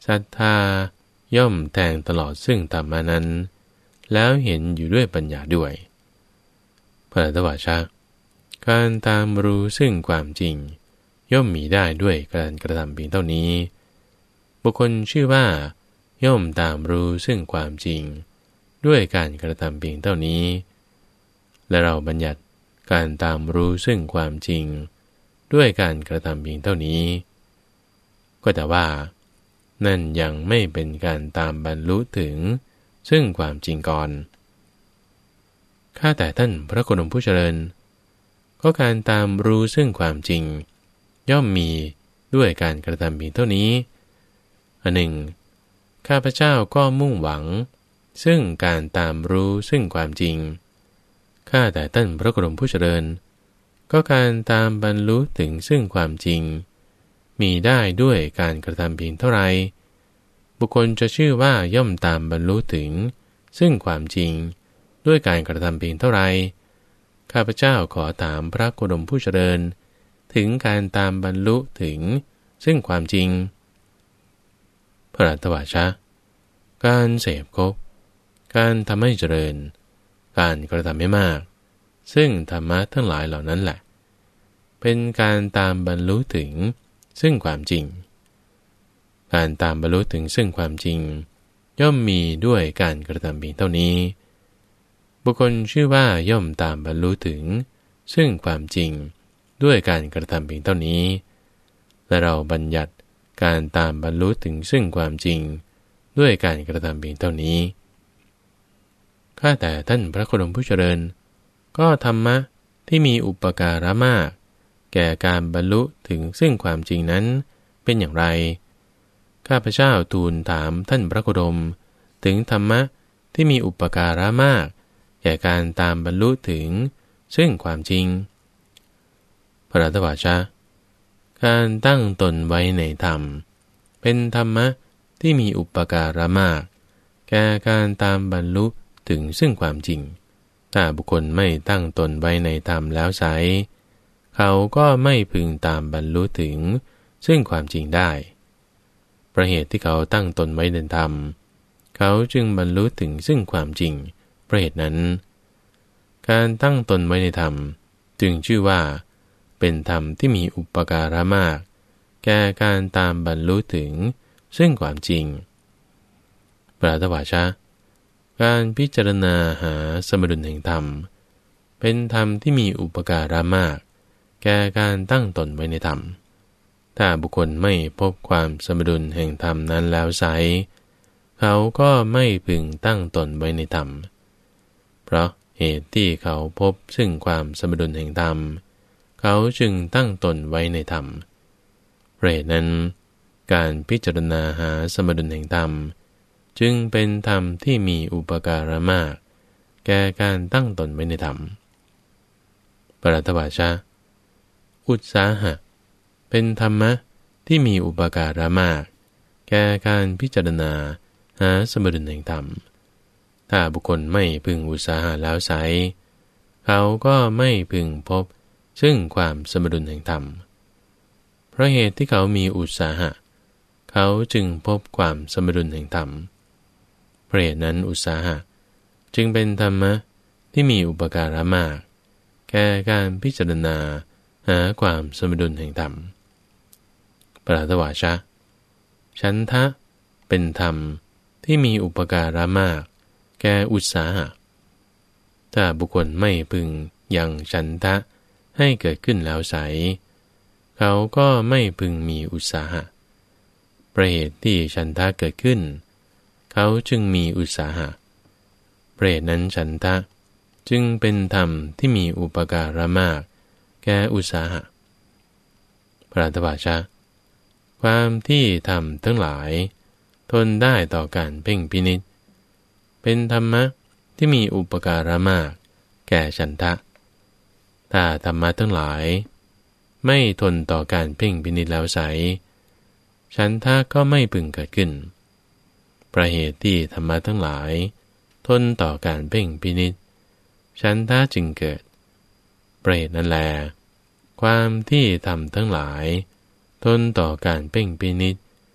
ศรัทธาย่อมแทงตลอดซึ่งธรรมานั้นแล้วเห็นอยู่ด้วยปัญญาด้วยพระตวาชะการตามรู้ซึ่งความจริงย่อมมีได้ด้วยการกระทำเพียงเท่านี้บุคคลชื่อว่าย่อมตามรู้ซึ่งความจริงด้วยการกระทำเพียงเท่านี้และเราบัญญัติการตามรู้ซึ่งความจริงด้วยการกระทำเพียงเท่านี้ก็แต่ว่านั่นยังไม่เป็นการตามบรรลุถึงซึ่งความจริงก่อนข้าแต่ท่านพระโคดมผู้เจริญก็การตามรู้ซึ่งความจริงย่อมมีด้วยการกระทำเพียงเท่านี้อันหนึ่งข้าพเจ้าก็มุ่งหวังซึ่งการตามรู้ซึ่งความจริงข้าแต่ท่านพระโคดมผู้เจริญก็การตามบรรลุถึงซึ่งความจริงมีได้ด้วยการกระทำเพียงเท่าไรบุคคลจะชื่อว่าย่อมตามบรรลุถึงซึ่งความจริงด้วยการกระทำเพียงเท่าไรข้าพเจ้าขอถามพระโคดมผู้เจริญถึงการตามบรรลุถึงซึ่งความจริงพระตวาชะการเสพคบการทำให้เจริญการกระทำให้มากซึ่งธรรมะทั้งหลายเหล่านั้นแหละเป็นการตามบรรลุถึงซึ่งความจริงการตามบรรลุถึงซึ่งความจริงย่อมมีด้วยการกระทำเพียงเท่านี้บุคคลชื่อว่าย่อมตามบรรลุถึงซึ่งความจริงด้วยการกระทำเพียงเท่านี้และเราบัญญัติการตามบรรลุถึงซึ่งความจริงด้วยการกระทำเพียงเท่านี้ข้าแต่ท่านพระโคดมผู้เจริญก็ธรรมะที่มีอุปการะมากแก่การบรรลุถึงซึ่งความจริงนั้นเป็นอย่างไรข้าพเจ้าทูลถามท่านพระโคดมถึงธรรมะที่มีอุปการะมากแก่การตามบรรลุถึงซึ่งความจริงพระตวาชะการตั้งตนไว้ในธรรมเป็นธรรมะที่มีอุปการะมากแก่การตามบรรลุถึงซึ่งความจริงถ้าบุคคลไม่ตั้งตนไว้ในธรรมแล้วไซร้เขาก็ไม่พึงตามบรรลุถึงซึ่งความจริงได้เพราะเหตุที่เขาตั้งตนไว้ในธรรมเขาจึงบรรลุถึงซึ่งความจริงเพราะเหตุนั้นการตั้งตนไว้ในธรรมจึงชื่อว่าเป็นธรรมที่มีอุปการะมากแก่การตามบรรลุถึงซึ่งความจริงพระตวาชะการพิจารณาหาสมดุลแห่งธรรมเป็นธรรมที่มีอุปการะมากแก่การตั้งตนไว้ในธรรมถ้าบุคคลไม่พบความสมดุลแห่งธรรมนั้นแล้วไซร้เขาก็ไม่พึงตั้งตนไว้ในธรรมเพราะเหตุที่เขาพบซึ่งความสมดุลแห่งธรรมเขาจึงตั้งตนไว้ในธรรมเพราะเหตุนั้นการพิจารณาหาสมดุลแห่งธรรมจึงเป็นธรรมที่มีอุปการะมากแก่การตั้งตนไว้ในธรรมปรัตวาชะอุตสาหะเป็นธรรมะที่มีอุปการะมากแก่การพิจารณาหาสมดุลแห่งธรรมถ้าบุคคลไม่พึงอุตสาหะแล้วไซร้เขาก็ไม่พึงพบซึ่งความสมดุลแห่งธรรมเพราะเหตุที่เขามีอุตสาหะเขาจึงพบความสมดุลแห่งธรรมเพราะเหตุนั้นอุตสาหะจึงเป็นธรรมะที่มีอุปการะมากแก่การพิจารณาหาความสมดุลแห่งธรรมปรัตวาชะฉันทะเป็นธรรมที่มีอุปการะมากแก่อุตสาหะถ้าบุคคลไม่พึงยังฉันทะให้เกิดขึ้นแล้วไสเขาก็ไม่พึงมีอุตสาหะประเหตุที่ฉันทะเกิดขึ้นเขาจึงมีอุตสาหะประเหตุนั้นฉันทะจึงเป็นธรรมที่มีอุปการะมากแก่อุตสาหะพระตวาชะความที่ธรรมทั้งหลายทนได้ต่อการเพ่งพินิจเป็นธรรมะที่มีอุปการะมากแก่ฉันทะถ้าธรรมะทั้งหลายไม่ทนต่อการเพ่งพินิจแล้วไสฉันทะก็ไม่พึงเกิดขึ้นประเหตุที่ธรรมะทั้งหลายทนต่อการเพ่งพินิจฉันทะจึงเกิดประเหตุนั้นแลความที่ธรรมทั้งหลายทนต่อการเพ่งพินิจ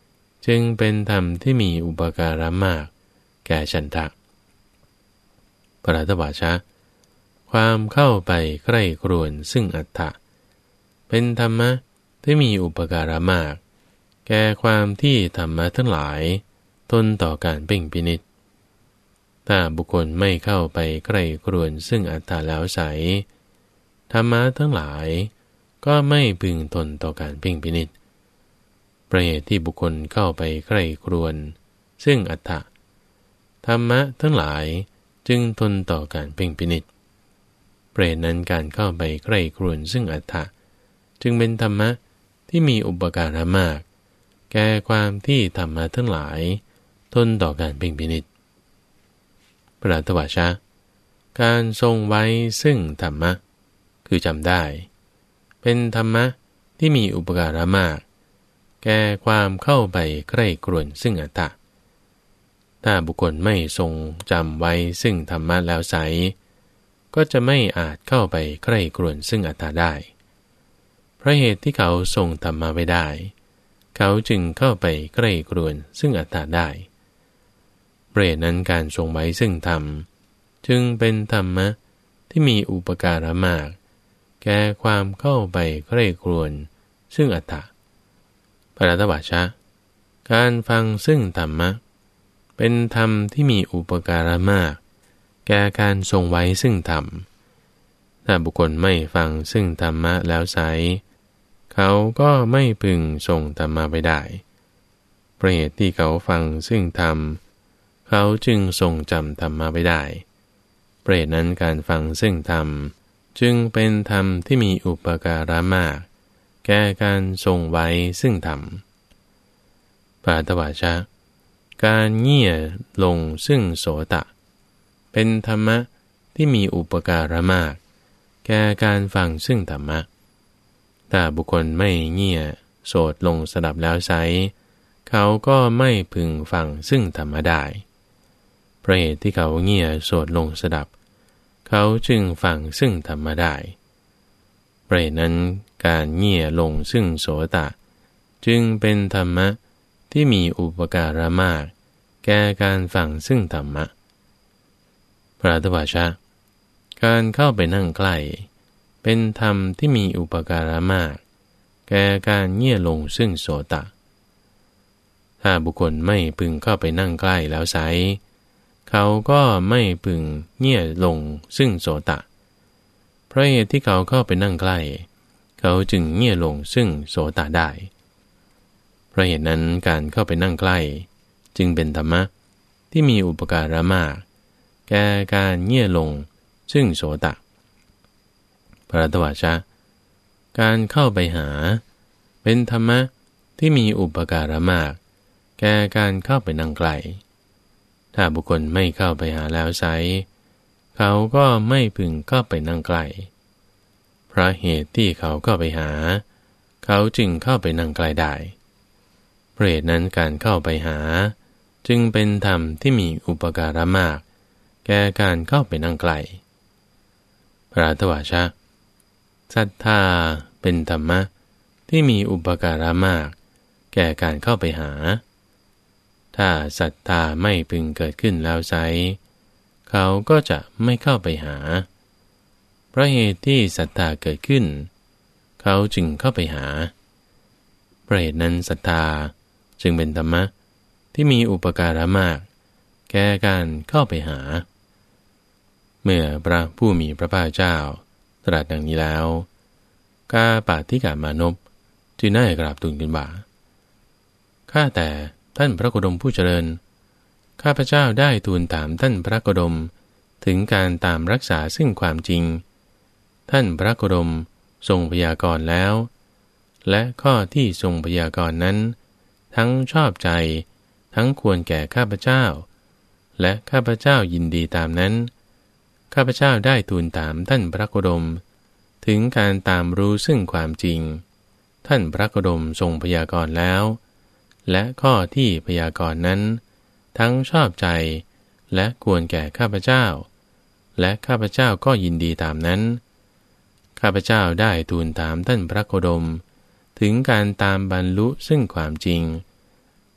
จึงเป็นธรรมที่มีอุปการะมากแก่ฉันทะปรัตถวาชะความเข้าไปใกล้ครวนซึ่งอัตถะเป็นธรรมะที่มีอุปการะมากแก่ความที่ธรรมะทั้งหลายทนต่อการเพ่งพินิจถ้าบุคคลไม่เข้าไปใกล้ครวนซึ่งอัตถะแล้วไสธรรมะทั้งหลายก็ไม่พึงทนต่อการเพ่งพินิจประเหตุที่บุคคลเข้าไปใกล้ครวนซึ่งอัตถะธรรมะทั้งหลายจึงทนต่อการเพ่งพินิจเปรตนั้นการเข้าไปใกล้ครวนซึ่งอัตถะจึงเป็นธรรมะที่มีอุปการะมากแก่ความที่ธรรมะทั้งหลายทนต่อการเพ่งพินิจปรัตถวาชะการทรงไว้ซึ่งธรรมะคือจำได้เป็นธรรมะที่มีอุปการะมากแก่ความเข้าไปใกล้ครวนซึ่งอัตถะถ้าบุคคลไม่ทรงจำไว้ซึ่งธรรมะแล้วไสก็จะไม่อาจเข้าไปใกล้ครวนซึ่งอัตถะได้เพราะเหตุที่เขาทรงธรรมะไว้ได้เขาจึงเข้าไปใกล้ครวนซึ่งอัตถะได้เปรตนั้นการทรงไว้ซึ่งธรรมจึงเป็นธรรมะที่มีอุปการะมากแก่ความเข้าไปใกล้ครวนซึ่งอัตถะปรัตถวาชะการฟังซึ่งธรรมะเป็นธรรมที่มีอุปการะมากแก่การทรงไว้ซึ่งธรรมถ้าบุคคลไม่ฟังซึ่งธรรมะแล้วไสเขาก็ไม่พึงทรงธรรมะไว้ได้เพราะเหตุที่เขาฟังซึ่งธรรมเขาจึงทรงจำธรรมะไว้ได้เปรตนั้นการฟังซึ่งธรรมจึงเป็นธรรมที่มีอุปการะมากแก่การทรงไว้ซึ่งธรรมปาตวาชะการเงี่ยลงซึ่งโสตะเป็นธรรมะที่มีอุปการะมากแก่การฟังซึ่งธรรมะถ้าบุคคลไม่เงี่ยโสดลงสดับแล้วไซเขาก็ไม่พึงฟังซึ่งธรรมะได้เพราะเหตุที่เขาเงี่ยโสดลงสดับเขาจึงฟังซึ่งธรรมะได้เพราะเหตุนั้นการเงี่ยลงซึ่งโสตะจึงเป็นธรรมะที่มีอุปการะมากแก่การฟังซึ่งธรรมะปรัตถวาชะการเข้าไปนั่งใกล้เป็นธรรมที่มีอุปการะมากแก่การเงี่ยลงซึ่งโสตะถ้าบุคคลไม่พึงเข้าไปนั่งใกล้แล้วไสเขาก็ไม่พึงเงี่ยลงซึ่งโสตะเพราะเหตุที่เขาเข้าไปนั่งใกล้เขาจึงเงี่ยลงซึ่งโสตะได้เพราะเหตุนั้นการเข้าไปนั่งใกล้จึงเป็นธรรมะที่มีอุปการะมากแก่การเงี่ยลงซึ่งโสตะปรัตถวาชะการเข้าไปหาเป็นธรรมะที่มีอุปการะมากแก่การเข้าไปนั่งใกล้ถ้าบุคคลไม่เข้าไปหาแล้วไสเขาก็ไม่พึงเข้าไปนั่งใกล้เพราะเหตุที่เขาเข้าไปหาเขาจึงเข้าไปนั่งใกล้ได้เพราะเหตุนั้นการเข้าไปหาจึงเป็นธรรมที่มีอุปการะมากแก่การเข้าไปนั่งใกล้ปรัตถวาชะศรัทธาเป็นธรรมะที่มีอุปการะมากแก่การเข้าไปหาถ้าศรัทธาไม่พึงเกิดขึ้นแล้วไสเขาก็จะไม่เข้าไปหาเพราะเหตุที่ศรัทธาเกิดขึ้นเขาจึงเข้าไปหาเพราะเหตุนั้นศรัทธาจึงเป็นธรรมะที่มีอุปการะมากแก่การเข้าไปหาเมื่อพระผู้มีพระภาคเจ้าตรัสดังนี้แล้วกาปาติกามานพจึงได้กราบทูลขึ้นว่าข้าแต่ท่านพระโคดมผู้เจริญข้าพเจ้าได้ทูลถามท่านพระโคดมถึงการตามรักษาซึ่งความจริงท่านพระโคดมทรงพยากรณ์แล้วและข้อที่ทรงพยากรณ์นั้นทั้งชอบใจทั้งควรแก่ข้าพเจ้าและข้าพเจ้ายินดีตามนั้นข้าพเจ้าได้ทูลถามท่านพระโคดมถึงการตามรู้ซึ่งความจริงท่านพระโคดมทรงพยากรณ์แล้วและข้อที่พยากรณ์นั้นทั้งชอบใจและควรแก่ข้าพเจ้าและข้าพเจ้าก็ยินดีตามนั้นข้าพเจ้าได้ทูลถามท่านพระโคดมถึงการตามบรรลุซึ่งความจริง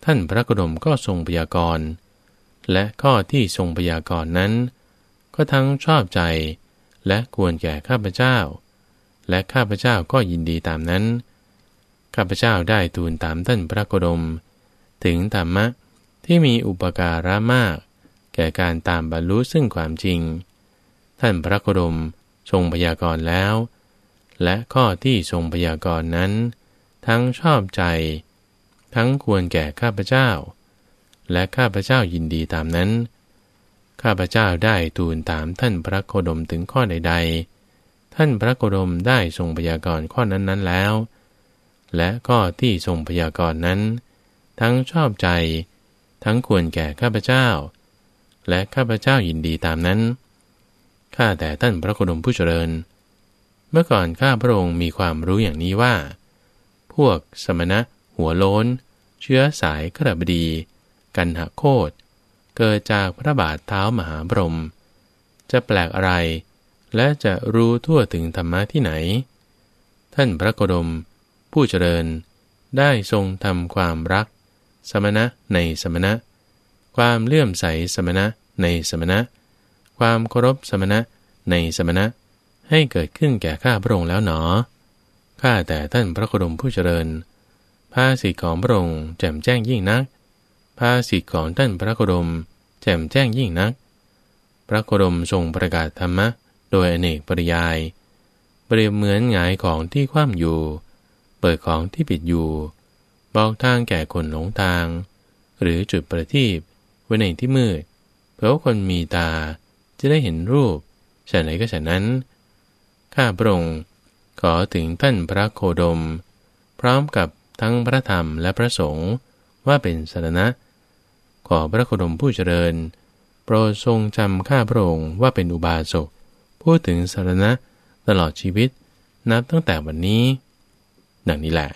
ท่านพระโคดมก็ทรงพยากรณ์และข้อที่ทรงพยากรณ์นั้นก็ทั้งชอบใจและควรแก่ข้าพเจ้าและข้าพเจ้าก็ยินดีตามนั้นข้าพเจ้าได้ทูลตามท่านพระโคดมถึงธรรมะที่มีอุปการะมากแก่การตามบรรลุซึ่งความจริงท่านพระโคดมทรงพยากรณ์แล้วและข้อที่ทรงพยากรณ์นั้นทั้งชอบใจทั้งควรแก่ข้าพเจ้าและข้าพเจ้ายินดีตามนั้นข้าพเจ้าได้ทูลถามท่านพระโคดมถึงข้อใดๆท่านพระโคดมได้ทรงพยากรณ์ข้อนั้นๆแล้วและข้อที่ทรงพยากรณ์นั้นทั้งชอบใจทั้งควรแก่ข้าพเจ้าและข้าพเจ้ายินดีตามนั้นข้าแต่ท่านพระโคดมผู้เจริญเมื่อก่อนข้าพระองค์มีความรู้อย่างนี้ว่าพวกสมณะหัวโล้นเชื้อสายกระบดีกันหโคตเกิดจากพระบาทเท้ามหาพรหมจะแปลกอะไรและจะรู้ทั่วถึงธรรมะที่ไหนท่านพระโคดมผู้เจริญได้ทรงทำความรักสมณะในสมณะความเลื่อมใสสมณะในสมณะความเคารพสมณะในสมณะให้เกิดขึ้นแก่ข้าพระองค์แล้วหนอข้าแต่ท่านพระโคดมผู้เจริญภาษิตของพระองค์แจ่มแจ้งยิ่งนักภาษิตของท่านพระโคดมแจ่มแจ้งยิ่งนักพระโคดมทรงประกาศธรรมะโดยอเนกปริยายเปรียบเหมือนหงายของที่คว่ำอยู่เปิดของที่ปิดอยู่บอกทางแก่คนหลงทางหรือจุดประทีปไว้ในที่มืดเพื่อคนมีตาจะได้เห็นรูปฉะไหนก็ฉะนั้นข้าพระองค์ขอถึงท่านพระโคดมพร้อมกับทั้งพระธรรมและพระสงฆ์ว่าเป็นสรณะขอพระโคดมผู้เจริญโปรดทรงจำข้าพระองค์ว่าเป็นอุบาสกพูดถึงสรณะตลอดชีวิตนับตั้งแต่วันนี้ดังนี้แหละ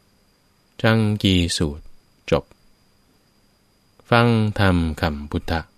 จังกีสูตรจบฟังธรรมคำพุทธ